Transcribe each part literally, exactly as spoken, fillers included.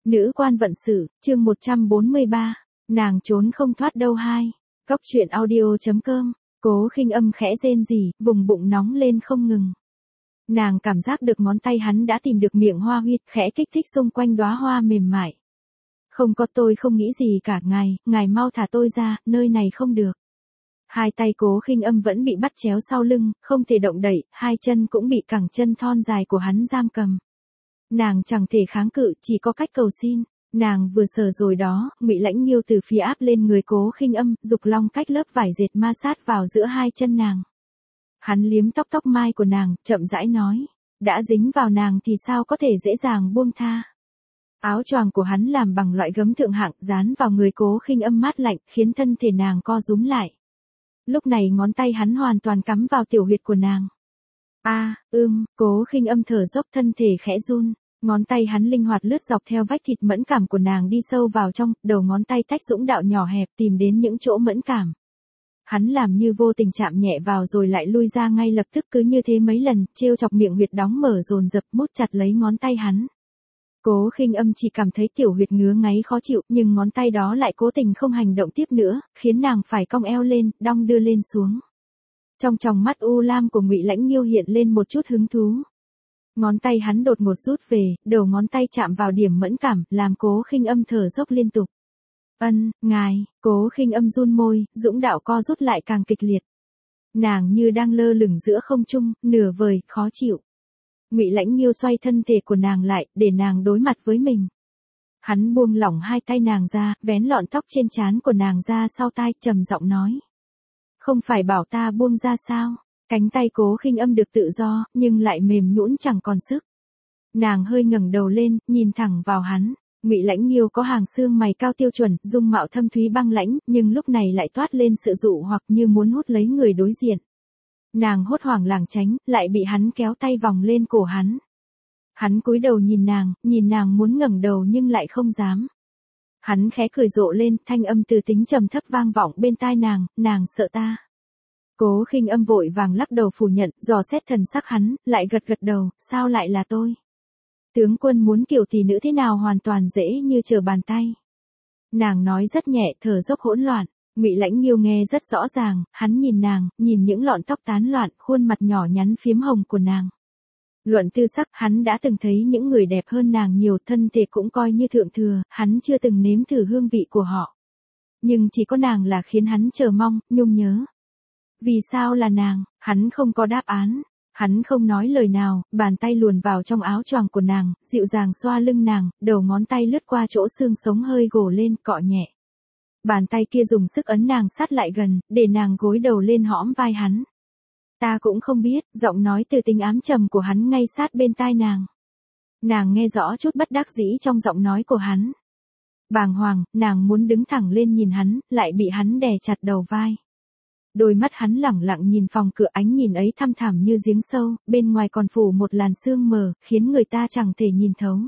Nữ quan vận sự, chương một trăm bốn mươi ba, nàng trốn không thoát đâu hai. Góc truyện audio.com, Cố Khinh Âm khẽ rên rỉ, vùng bụng nóng lên không ngừng. Nàng cảm giác được ngón tay hắn đã tìm được miệng hoa huyệt, khẽ kích thích xung quanh đóa hoa mềm mại. Không có, tôi không nghĩ gì cả ngài, ngài mau thả tôi ra, nơi này không được. Hai tay Cố Khinh Âm vẫn bị bắt chéo sau lưng, không thể động đậy, hai chân cũng bị cẳng chân thon dài của hắn giam cầm. Nàng chẳng thể kháng cự, chỉ có cách cầu xin. Nàng vừa sờ rồi đó, Ngụy Lãnh Nghiêu từ phía áp lên người Cố Khinh Âm, dục long cách lớp vải dệt ma sát vào giữa hai chân nàng. Hắn liếm tóc tóc mai của nàng, chậm rãi nói, đã dính vào nàng thì sao có thể dễ dàng buông tha. Áo choàng của hắn làm bằng loại gấm thượng hạng, dán vào người Cố Khinh Âm mát lạnh, khiến thân thể nàng co rúm lại. Lúc này ngón tay hắn hoàn toàn cắm vào tiểu huyệt của nàng. A, à, ưm, Cố Khinh Âm thở dốc, thân thể khẽ run, ngón tay hắn linh hoạt lướt dọc theo vách thịt mẫn cảm của nàng đi sâu vào trong, đầu ngón tay tách dũng đạo nhỏ hẹp tìm đến những chỗ mẫn cảm. Hắn làm như vô tình chạm nhẹ vào rồi lại lui ra ngay lập tức, cứ như thế mấy lần, trêu chọc miệng huyệt đóng mở dồn dập, mút chặt lấy ngón tay hắn. Cố Khinh Âm chỉ cảm thấy tiểu huyệt ngứa ngáy khó chịu, nhưng ngón tay đó lại cố tình không hành động tiếp nữa, khiến nàng phải cong eo lên, đong đưa lên xuống. Trong tròng mắt u lam của Ngụy Lãnh Nghiêu hiện lên một chút hứng thú. Ngón tay hắn đột ngột rút về, đầu ngón tay chạm vào điểm mẫn cảm, làm Cố Khinh Âm thở dốc liên tục. Ân, ngài, Cố Khinh Âm run môi, dũng đạo co rút lại càng kịch liệt. Nàng như đang lơ lửng giữa không trung, nửa vời, khó chịu. Ngụy Lãnh Nghiêu xoay thân thể của nàng lại, để nàng đối mặt với mình. Hắn buông lỏng hai tay nàng ra, vén lọn tóc trên trán của nàng ra sau tai, trầm giọng nói. Không phải bảo ta buông ra sao? Cánh tay Cố Khinh Âm được tự do, nhưng lại mềm nhũn chẳng còn sức. Nàng hơi ngẩng đầu lên, nhìn thẳng vào hắn. Ngụy Lãnh Nghiêu có hàng xương mày cao tiêu chuẩn, dung mạo thâm thúy băng lãnh, nhưng lúc này lại toát lên sự dụ hoặc như muốn hút lấy người đối diện. Nàng hốt hoảng lảng tránh, lại bị hắn kéo tay vòng lên cổ hắn. Hắn cúi đầu nhìn nàng, nhìn nàng muốn ngẩng đầu nhưng lại không dám. Hắn khẽ cười rộ lên, thanh âm từ tính trầm thấp vang vọng bên tai nàng, nàng sợ ta. Cố Khinh Âm vội vàng lắc đầu phủ nhận, dò xét thần sắc hắn, lại gật gật đầu, sao lại là tôi? Tướng quân muốn kiểu tỷ nữ thế nào hoàn toàn dễ như trở bàn tay. Nàng nói rất nhẹ, thở dốc hỗn loạn. Ngụy Lãnh Nghiêu nghe rất rõ ràng, hắn nhìn nàng, nhìn những lọn tóc tán loạn, khuôn mặt nhỏ nhắn phiếm hồng của nàng. Luận tư sắc, hắn đã từng thấy những người đẹp hơn nàng nhiều, thân thể cũng coi như thượng thừa, hắn chưa từng nếm thử hương vị của họ. Nhưng chỉ có nàng là khiến hắn chờ mong, nhung nhớ. Vì sao là nàng, hắn không có đáp án. Hắn không nói lời nào, bàn tay luồn vào trong áo choàng của nàng, dịu dàng xoa lưng nàng, đầu ngón tay lướt qua chỗ xương sống hơi gồ lên, cọ nhẹ. Bàn tay kia dùng sức ấn nàng sát lại gần, để nàng gối đầu lên hõm vai hắn. Ta cũng không biết, giọng nói từ tính ám trầm của hắn ngay sát bên tai nàng. Nàng nghe rõ chút bất đắc dĩ trong giọng nói của hắn. Bàng hoàng, nàng muốn đứng thẳng lên nhìn hắn, lại bị hắn đè chặt đầu vai. Đôi mắt hắn lẳng lặng nhìn phòng cửa, ánh nhìn ấy thăm thẳm như giếng sâu, bên ngoài còn phủ một làn sương mờ, khiến người ta chẳng thể nhìn thấu.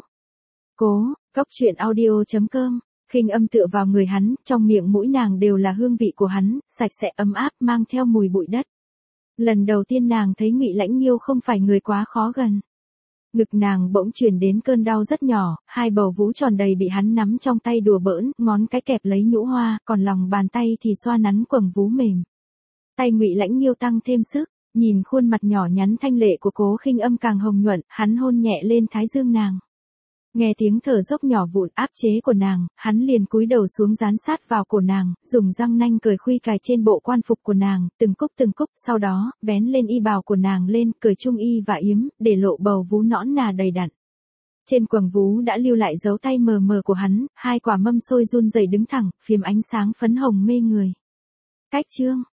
Cố, góc truyện audio.com, Khinh Âm tựa vào người hắn, trong miệng mũi nàng đều là hương vị của hắn, sạch sẽ ấm áp, mang theo mùi bụi đất. Lần đầu tiên nàng thấy Ngụy Lãnh Nghiêu không phải người quá khó gần. Ngực nàng bỗng truyền đến cơn đau rất nhỏ, hai bầu vú tròn đầy bị hắn nắm trong tay đùa bỡn, ngón cái kẹp lấy nhũ hoa, còn lòng bàn tay thì xoa nắn quầng vú mềm. Tay Ngụy Lãnh Nghiêu tăng thêm sức, nhìn khuôn mặt nhỏ nhắn thanh lệ của Cố Khinh Âm càng hồng nhuận, hắn hôn nhẹ lên thái dương nàng. Nghe tiếng thở dốc nhỏ vụn áp chế của nàng, hắn liền cúi đầu xuống dán sát vào cổ nàng, dùng răng nanh cởi khuy cài trên bộ quan phục của nàng, từng cúc từng cúc, sau đó, vén lên y bào của nàng lên, cởi trung y và yếm, để lộ bầu vú nõn nà đầy đặn. Trên quầng vú đã lưu lại dấu tay mờ mờ của hắn, hai quả mâm xôi run rẩy đứng thẳng, phiếm ánh sáng phấn hồng mê người. Cách chương